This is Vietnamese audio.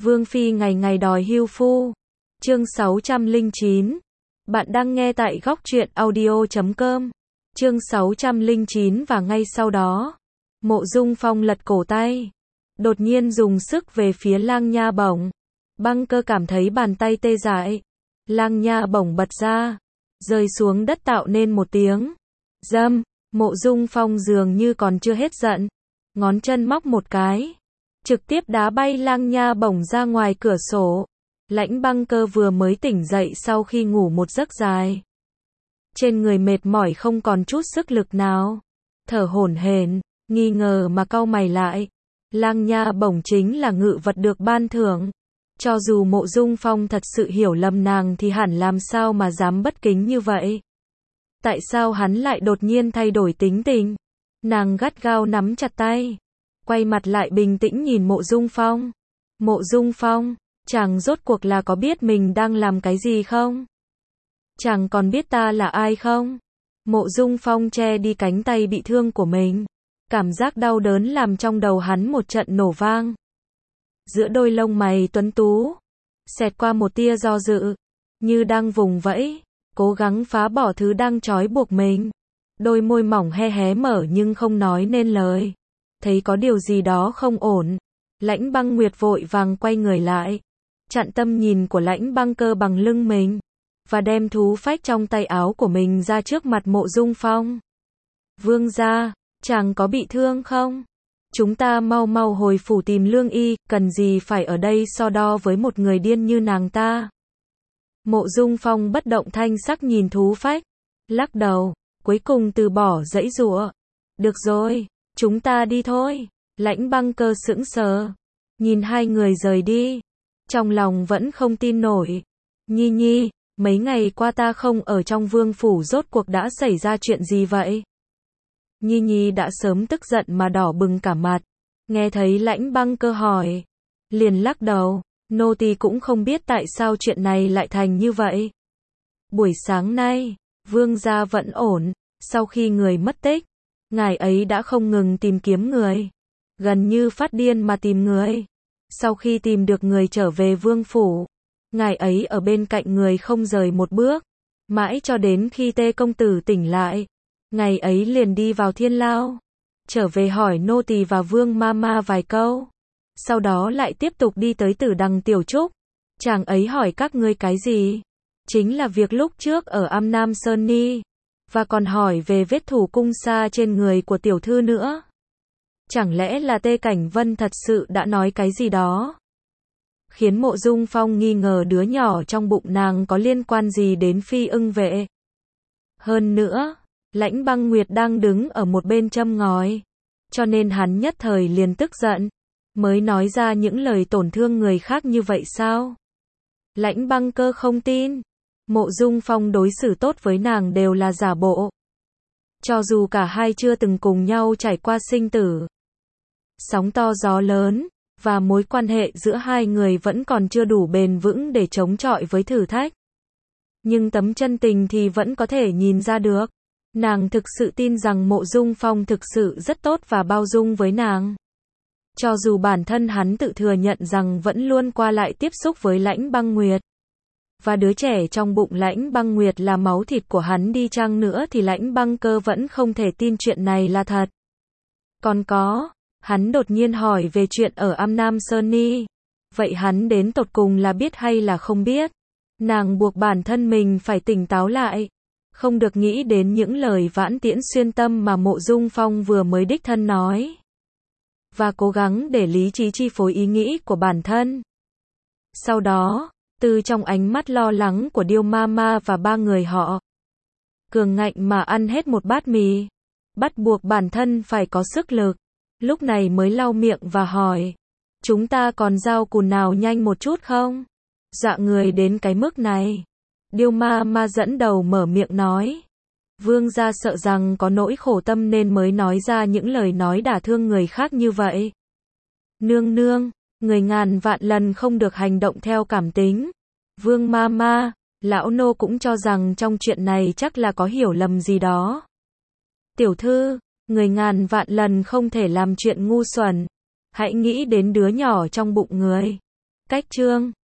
Vương Phi ngày ngày đòi hưu phu. Chương 609. Bạn đang nghe tại góc truyện audio.com. Chương 609 và ngay sau đó, Mộ Dung Phong lật cổ tay, đột nhiên dùng sức về phía Lang Nha Bổng. Băng Cơ cảm thấy bàn tay tê dại. Lang Nha Bổng bật ra, rơi xuống đất tạo nên một tiếng râm. Mộ Dung Phong dường như còn chưa hết giận, ngón chân móc một cái, trực tiếp đá bay Lang Nha Bổng ra ngoài cửa sổ. Lãnh Băng Cơ vừa mới tỉnh dậy sau khi ngủ một giấc dài, trên người mệt mỏi không còn chút sức lực nào, thở hổn hển, nghi ngờ mà cau mày lại. Lang Nha Bổng chính là ngự vật được ban thưởng, cho dù Mộ Dung Phong thật sự hiểu lầm nàng thì hẳn làm sao mà dám bất kính như vậy. Tại sao hắn lại đột nhiên thay đổi tính tình? Nàng gắt gao nắm chặt tay, quay mặt lại bình tĩnh nhìn Mộ Dung Phong. Mộ Dung Phong, chàng rốt cuộc là có biết mình đang làm cái gì không? Chàng còn biết ta là ai không? Mộ Dung Phong che đi cánh tay bị thương của mình. Cảm giác đau đớn làm trong đầu hắn một trận nổ vang. Giữa đôi lông mày tuấn tú, xẹt qua một tia do dự, như đang vùng vẫy, cố gắng phá bỏ thứ đang trói buộc mình. Đôi môi mỏng hé hé mở nhưng không nói nên lời. Thấy có điều gì đó không ổn, Lãnh Băng Nguyệt vội vàng quay người lại, chặn tâm nhìn của Lãnh Băng Cơ bằng lưng mình, và đem thú phách trong tay áo của mình ra trước mặt Mộ Dung Phong. Vương gia, chàng có bị thương không? Chúng ta mau mau hồi phủ tìm lương y, cần gì phải ở đây so đo với một người điên như nàng ta. Mộ Dung Phong bất động thanh sắc nhìn thú phách, lắc đầu, cuối cùng từ bỏ giãy giụa. Được rồi, chúng ta đi thôi. Lãnh Băng Cơ sững sờ, nhìn hai người rời đi, trong lòng vẫn không tin nổi. Nhi Nhi, mấy ngày qua ta không ở trong vương phủ, rốt cuộc đã xảy ra chuyện gì vậy? Nhi Nhi đã sớm tức giận mà đỏ bừng cả mặt, nghe thấy Lãnh Băng Cơ hỏi, liền lắc đầu, nô tỳ cũng không biết tại sao chuyện này lại thành như vậy. Buổi sáng nay, vương gia vẫn ổn, sau khi người mất tích, ngài ấy đã không ngừng tìm kiếm người, gần như phát điên mà tìm người. Sau khi tìm được người trở về vương phủ, ngài ấy ở bên cạnh người không rời một bước, mãi cho đến khi Tê công tử tỉnh lại, ngày ấy liền đi vào thiên lao, trở về hỏi nô tỳ và Vương Mama vài câu, sau đó lại tiếp tục đi tới Tử Đằng Tiểu Trúc. Chàng ấy hỏi các ngươi cái gì? Chính là việc lúc trước ở Am Nam Sơn Ni, và còn hỏi về vết thủ cung sa trên người của tiểu thư nữa. Chẳng lẽ là Tê Cảnh Vân thật sự đã nói cái gì đó, khiến Mộ Dung Phong nghi ngờ đứa nhỏ trong bụng nàng có liên quan gì đến Phi Ưng Vệ. Hơn nữa, Lãnh Băng Nguyệt đang đứng ở một bên châm ngòi, cho nên hắn nhất thời liền tức giận, mới nói ra những lời tổn thương người khác như vậy sao? Lãnh Băng Cơ không tin, Mộ Dung Phong đối xử tốt với nàng đều là giả bộ. Cho dù cả hai chưa từng cùng nhau trải qua sinh tử, sóng to gió lớn, và mối quan hệ giữa hai người vẫn còn chưa đủ bền vững để chống chọi với thử thách. Nhưng tấm chân tình thì vẫn có thể nhìn ra được. Nàng thực sự tin rằng Mộ Dung Phong thực sự rất tốt và bao dung với nàng. Cho dù bản thân hắn tự thừa nhận rằng vẫn luôn qua lại tiếp xúc với Lãnh Băng Nguyệt, và đứa trẻ trong bụng Lãnh Băng Nguyệt là máu thịt của hắn đi chăng nữa thì Lãnh Băng Cơ vẫn không thể tin chuyện này là thật. Còn có, hắn đột nhiên hỏi về chuyện ở Am Nam Sơn Ni. Vậy hắn đến tột cùng là biết hay là không biết? Nàng buộc bản thân mình phải tỉnh táo lại, không được nghĩ đến những lời vãn tiễn xuyên tâm mà Mộ Dung Phong vừa mới đích thân nói, và cố gắng để lý trí chi phối ý nghĩ của bản thân. Sau đó, từ trong ánh mắt lo lắng của Điêu Mama và ba người họ, cường ngạnh mà ăn hết một bát mì, bắt buộc bản thân phải có sức lực, lúc này mới lau miệng và hỏi, chúng ta còn giao cùn nào nhanh một chút không? Dọa người đến cái mức này. Điêu Mama dẫn đầu mở miệng nói, vương gia sợ rằng có nỗi khổ tâm nên mới nói ra những lời nói đả thương người khác như vậy. Nương nương, người ngàn vạn lần không được hành động theo cảm tính. Vương Mama, lão nô cũng cho rằng trong chuyện này chắc là có hiểu lầm gì đó. Tiểu thư, người ngàn vạn lần không thể làm chuyện ngu xuẩn. Hãy nghĩ đến đứa nhỏ trong bụng người. Cách chương